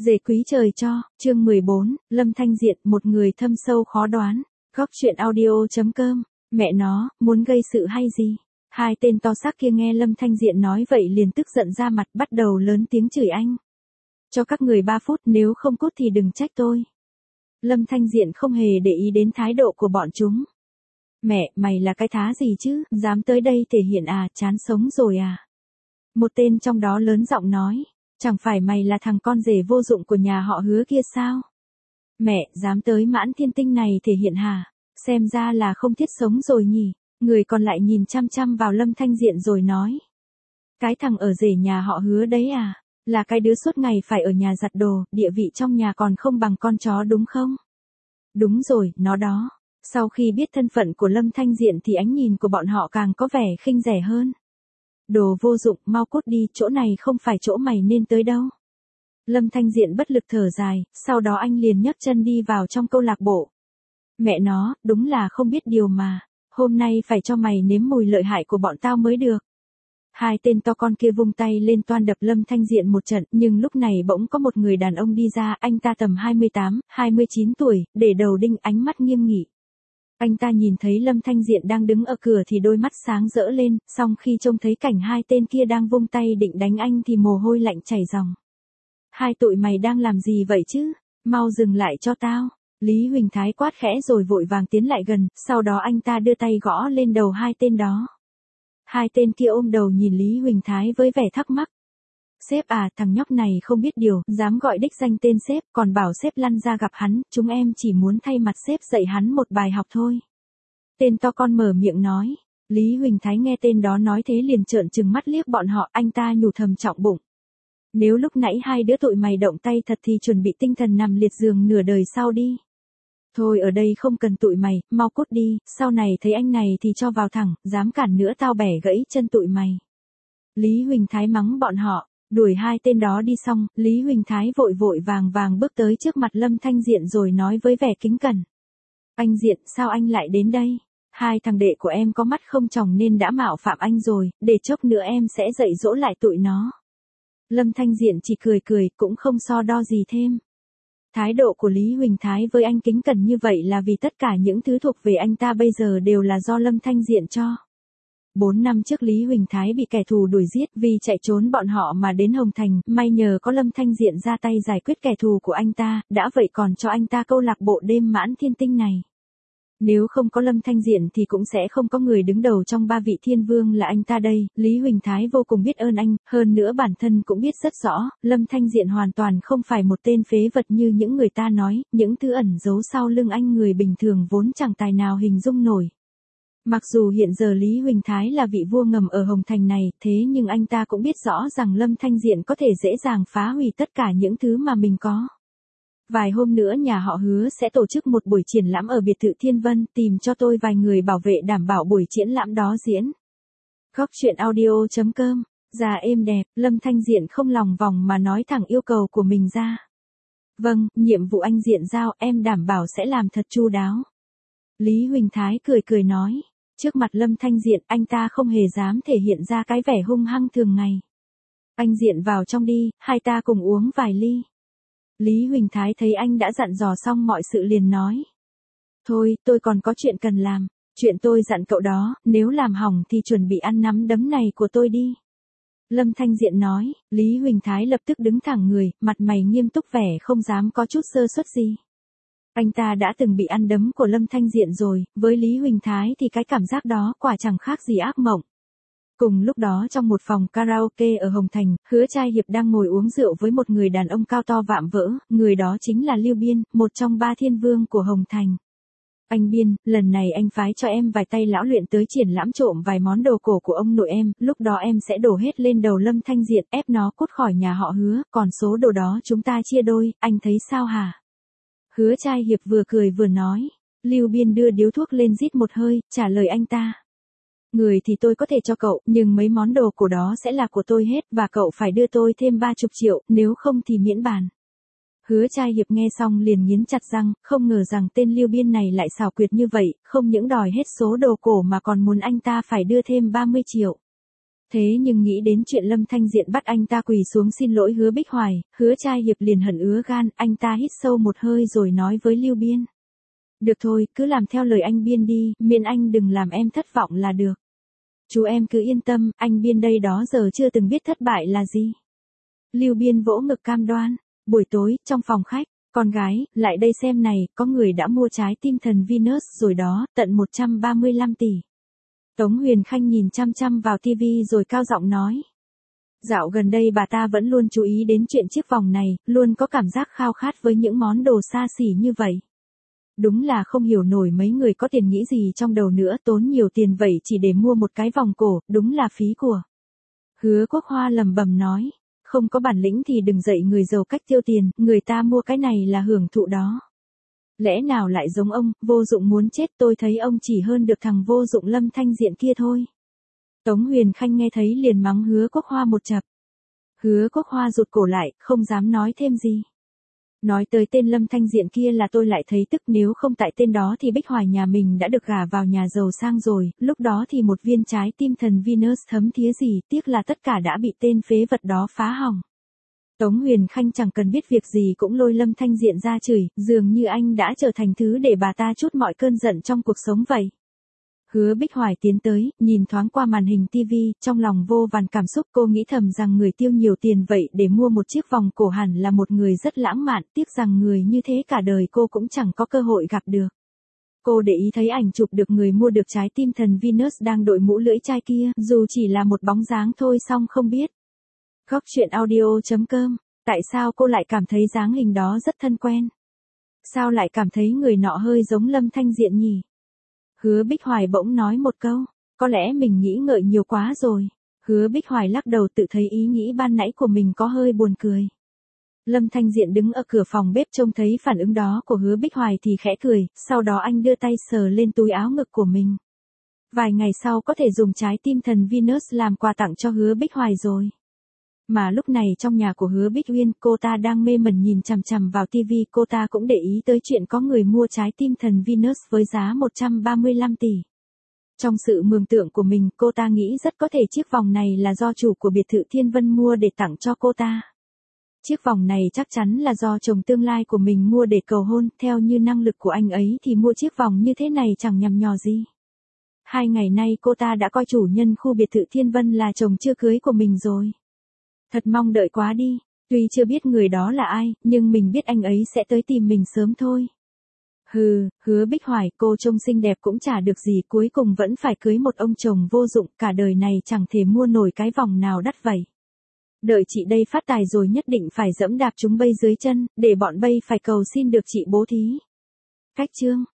Dề quý trời cho, chương 14, Lâm Thanh Diện, một người thâm sâu khó đoán. Góc truyện audio.com, mẹ nó, muốn gây sự hay gì? Hai tên to xác kia nghe Lâm Thanh Diện nói vậy liền tức giận ra mặt bắt đầu lớn tiếng chửi anh. Cho các người 3 phút, nếu không cút thì đừng trách tôi. Lâm Thanh Diện không hề để ý đến thái độ của bọn chúng. Mẹ, mày là cái thá gì chứ, dám tới đây thể hiện à, chán sống rồi à? Một tên trong đó lớn giọng nói. Chẳng phải mày là thằng con rể vô dụng của nhà họ Hứa kia sao? Mẹ, dám tới Mãn Thiên Tinh này thể hiện hả? Xem ra là không thiết sống rồi nhỉ? Người còn lại nhìn chăm chăm vào Lâm Thanh Diện rồi nói. Cái thằng ở rể nhà họ Hứa đấy à? Là cái đứa suốt ngày phải ở nhà giặt đồ, địa vị trong nhà còn không bằng con chó đúng không? Đúng rồi, nó đó. Sau khi biết thân phận của Lâm Thanh Diện thì ánh nhìn của bọn họ càng có vẻ khinh rẻ hơn. Đồ vô dụng, mau cút đi, chỗ này không phải chỗ mày nên tới đâu. Lâm Thanh Diện bất lực thở dài, sau đó anh liền nhấc chân đi vào trong câu lạc bộ. Mẹ nó, đúng là không biết điều mà, hôm nay phải cho mày nếm mùi lợi hại của bọn tao mới được. Hai tên to con kia vung tay lên toan đập Lâm Thanh Diện một trận, nhưng lúc này bỗng có một người đàn ông đi ra, anh ta tầm 28, 29 tuổi, để đầu đinh, ánh mắt nghiêm nghị. Anh ta nhìn thấy Lâm Thanh Diện đang đứng ở cửa thì đôi mắt sáng rỡ lên, song khi trông thấy cảnh hai tên kia đang vung tay định đánh anh thì mồ hôi lạnh chảy ròng. Hai tụi mày đang làm gì vậy chứ? Mau dừng lại cho tao. Lý Huỳnh Thái quát khẽ rồi vội vàng tiến lại gần, sau đó anh ta đưa tay gõ lên đầu hai tên đó. Hai tên kia ôm đầu nhìn Lý Huỳnh Thái với vẻ thắc mắc. Sếp à, thằng nhóc này không biết điều, dám gọi đích danh tên sếp, còn bảo sếp lăn ra gặp hắn, chúng em chỉ muốn thay mặt sếp dạy hắn một bài học thôi. Tên to con mở miệng nói. Lý Huỳnh Thái nghe tên đó nói thế liền trợn trừng mắt liếc bọn họ, anh ta nhủ thầm trọng bụng. Nếu lúc nãy hai đứa tụi mày động tay thật thì chuẩn bị tinh thần nằm liệt giường nửa đời sau đi. Thôi ở đây không cần tụi mày, mau cút đi, sau này thấy anh này thì cho vào thẳng, dám cản nữa tao bẻ gãy chân tụi mày. Lý Huỳnh Thái mắng bọn họ. Đuổi hai tên đó đi xong, Lý Huỳnh Thái vội vội vàng bước tới trước mặt Lâm Thanh Diện rồi nói với vẻ kính cẩn. Anh Diện, sao anh lại đến đây? Hai thằng đệ của em có mắt không tròng nên đã mạo phạm anh rồi, để chốc nữa em sẽ dạy dỗ lại tụi nó. Lâm Thanh Diện chỉ cười, cũng không so đo gì thêm. Thái độ của Lý Huỳnh Thái với anh kính cẩn như vậy là vì tất cả những thứ thuộc về anh ta bây giờ đều là do Lâm Thanh Diện cho. 4 năm trước Lý Huỳnh Thái bị kẻ thù đuổi giết, vì chạy trốn bọn họ mà đến Hồng Thành, may nhờ có Lâm Thanh Diện ra tay giải quyết kẻ thù của anh ta, đã vậy còn cho anh ta câu lạc bộ đêm Mãn Thiên Tinh này. Nếu không có Lâm Thanh Diện thì cũng sẽ không có người đứng đầu trong 3 vị thiên vương là anh ta đây. Lý Huỳnh Thái vô cùng biết ơn anh, hơn nữa bản thân cũng biết rất rõ, Lâm Thanh Diện hoàn toàn không phải một tên phế vật như những người ta nói, những thứ ẩn giấu sau lưng anh người bình thường vốn chẳng tài nào hình dung nổi. Mặc dù hiện giờ Lý Huỳnh Thái là vị vua ngầm ở Hồng Thành này, thế nhưng anh ta cũng biết rõ rằng Lâm Thanh Diện có thể dễ dàng phá hủy tất cả những thứ mà mình có. Vài hôm nữa nhà họ Hứa sẽ tổ chức một buổi triển lãm ở biệt thự Thiên Vân, tìm cho tôi vài người bảo vệ đảm bảo buổi triển lãm đó diễn. Góc truyện audio.com, già êm đẹp, Lâm Thanh Diện không lòng vòng mà nói thẳng yêu cầu của mình ra. Vâng, nhiệm vụ anh Diện giao em đảm bảo sẽ làm thật chu đáo. Lý Huỳnh Thái cười nói. Trước mặt Lâm Thanh Diện anh ta không hề dám thể hiện ra cái vẻ hung hăng thường ngày. Anh Diện vào trong đi, hai ta cùng uống vài ly. Lý Huỳnh Thái thấy anh đã dặn dò xong mọi sự liền nói. Thôi, tôi còn có chuyện cần làm. Chuyện tôi dặn cậu đó, nếu làm hỏng thì chuẩn bị ăn nắm đấm này của tôi đi. Lâm Thanh Diện nói. Lý Huỳnh Thái lập tức đứng thẳng người, mặt mày nghiêm túc vẻ không dám có chút sơ suất gì. Anh ta đã từng bị ăn đấm của Lâm Thanh Diện rồi, với Lý Huỳnh Thái thì cái cảm giác đó quả chẳng khác gì ác mộng. Cùng lúc đó trong một phòng karaoke ở Hồng Thành, Hứa Trai Hiệp đang ngồi uống rượu với một người đàn ông cao to vạm vỡ, người đó chính là Lưu Biên, một trong 3 thiên vương của Hồng Thành. Anh Biên, lần này anh phái cho em vài tay lão luyện tới triển lãm trộm vài món đồ cổ của ông nội em, lúc đó em sẽ đổ hết lên đầu Lâm Thanh Diện, ép nó cút khỏi nhà họ Hứa, còn số đồ đó chúng ta chia đôi, anh thấy sao hả? Hứa Trai Hiệp vừa cười vừa nói. Lưu Biên đưa điếu thuốc lên rít một hơi, trả lời anh ta. Người thì tôi có thể cho cậu, nhưng mấy món đồ cổ đó sẽ là của tôi hết, và cậu phải đưa tôi thêm 30 triệu, nếu không thì miễn bàn. Hứa Trai Hiệp nghe xong liền nghiến chặt răng, không ngờ rằng tên Lưu Biên này lại xảo quyệt như vậy, không những đòi hết số đồ cổ mà còn muốn anh ta phải đưa thêm 30 triệu. Thế nhưng nghĩ đến chuyện Lâm Thanh Diện bắt anh ta quỳ xuống xin lỗi Hứa Bích Hoài, Hứa Trai Hiệp liền hận ứa gan, anh ta hít sâu một hơi rồi nói với Lưu Biên. Được thôi, cứ làm theo lời anh Biên đi, miễn anh đừng làm em thất vọng là được. Chú em cứ yên tâm, anh Biên đây đó giờ chưa từng biết thất bại là gì. Lưu Biên vỗ ngực cam đoan. Buổi tối, trong phòng khách, con gái, lại đây xem này, có người đã mua trái tim thần Venus rồi đó, tận 135 tỷ. Tống Huyền Khanh nhìn chăm chăm vào tivi rồi cao giọng nói. Dạo gần đây bà ta vẫn luôn chú ý đến chuyện chiếc vòng này, luôn có cảm giác khao khát với những món đồ xa xỉ như vậy. Đúng là không hiểu nổi mấy người có tiền nghĩ gì trong đầu nữa, tốn nhiều tiền vậy chỉ để mua một cái vòng cổ, đúng là phí của. Hứa Quốc Hoa lẩm bẩm nói, không có bản lĩnh thì đừng dạy người giàu cách tiêu tiền, người ta mua cái này là hưởng thụ đó. Lẽ nào lại giống ông, vô dụng muốn chết, tôi thấy ông chỉ hơn được thằng vô dụng Lâm Thanh Diện kia thôi. Tống Huyền Khanh nghe thấy liền mắng Hứa Quốc Hoa một chập. Hứa Quốc Hoa rụt cổ lại, không dám nói thêm gì. Nói tới tên Lâm Thanh Diện kia là tôi lại thấy tức, nếu không tại tên đó thì Bích Hoài nhà mình đã được gả vào nhà giàu sang rồi, lúc đó thì một viên trái tim thần Venus thấm thía gì, tiếc là tất cả đã bị tên phế vật đó phá hỏng. Tống Huyền Khanh chẳng cần biết việc gì cũng lôi Lâm Thanh Diện ra chửi, dường như anh đã trở thành thứ để bà ta trút mọi cơn giận trong cuộc sống vậy. Hứa Bích Hoài tiến tới, nhìn thoáng qua màn hình tivi, trong lòng vô vàn cảm xúc, cô nghĩ thầm rằng người tiêu nhiều tiền vậy để mua một chiếc vòng cổ hẳn là một người rất lãng mạn, tiếc rằng người như thế cả đời cô cũng chẳng có cơ hội gặp được. Cô để ý thấy ảnh chụp được người mua được trái tim thần Venus đang đội mũ lưỡi chai kia, dù chỉ là một bóng dáng thôi song không biết. Góc truyện audio.com, tại sao cô lại cảm thấy dáng hình đó rất thân quen? Sao lại cảm thấy người nọ hơi giống Lâm Thanh Diện nhỉ? Hứa Bích Hoài bỗng nói một câu, có lẽ mình nghĩ ngợi nhiều quá rồi. Hứa Bích Hoài lắc đầu tự thấy ý nghĩ ban nãy của mình có hơi buồn cười. Lâm Thanh Diện đứng ở cửa phòng bếp trông thấy phản ứng đó của Hứa Bích Hoài thì khẽ cười, sau đó anh đưa tay sờ lên túi áo ngực của mình. Vài ngày sau có thể dùng trái tim thần Venus làm quà tặng cho Hứa Bích Hoài rồi. Mà lúc này trong nhà của Hứa Bích Uyên, cô ta đang mê mẩn nhìn chằm chằm vào tivi, cô ta cũng để ý tới chuyện có người mua trái tim thần Venus với giá 135 tỷ. Trong sự mường tượng của mình, cô ta nghĩ rất có thể chiếc vòng này là do chủ của biệt thự Thiên Vân mua để tặng cho cô ta. Chiếc vòng này chắc chắn là do chồng tương lai của mình mua để cầu hôn, theo như năng lực của anh ấy thì mua chiếc vòng như thế này chẳng nhằm nhò gì. 2 ngày nay cô ta đã coi chủ nhân khu biệt thự Thiên Vân là chồng chưa cưới của mình rồi. Thật mong đợi quá đi, tuy chưa biết người đó là ai, nhưng mình biết anh ấy sẽ tới tìm mình sớm thôi. Hứa Bích Hoài, cô trông xinh đẹp cũng chả được gì, cuối cùng vẫn phải cưới một ông chồng vô dụng, cả đời này chẳng thể mua nổi cái vòng nào đắt vậy. Đợi chị đây phát tài rồi nhất định phải dẫm đạp chúng bây dưới chân, để bọn bây phải cầu xin được chị bố thí. Cách chương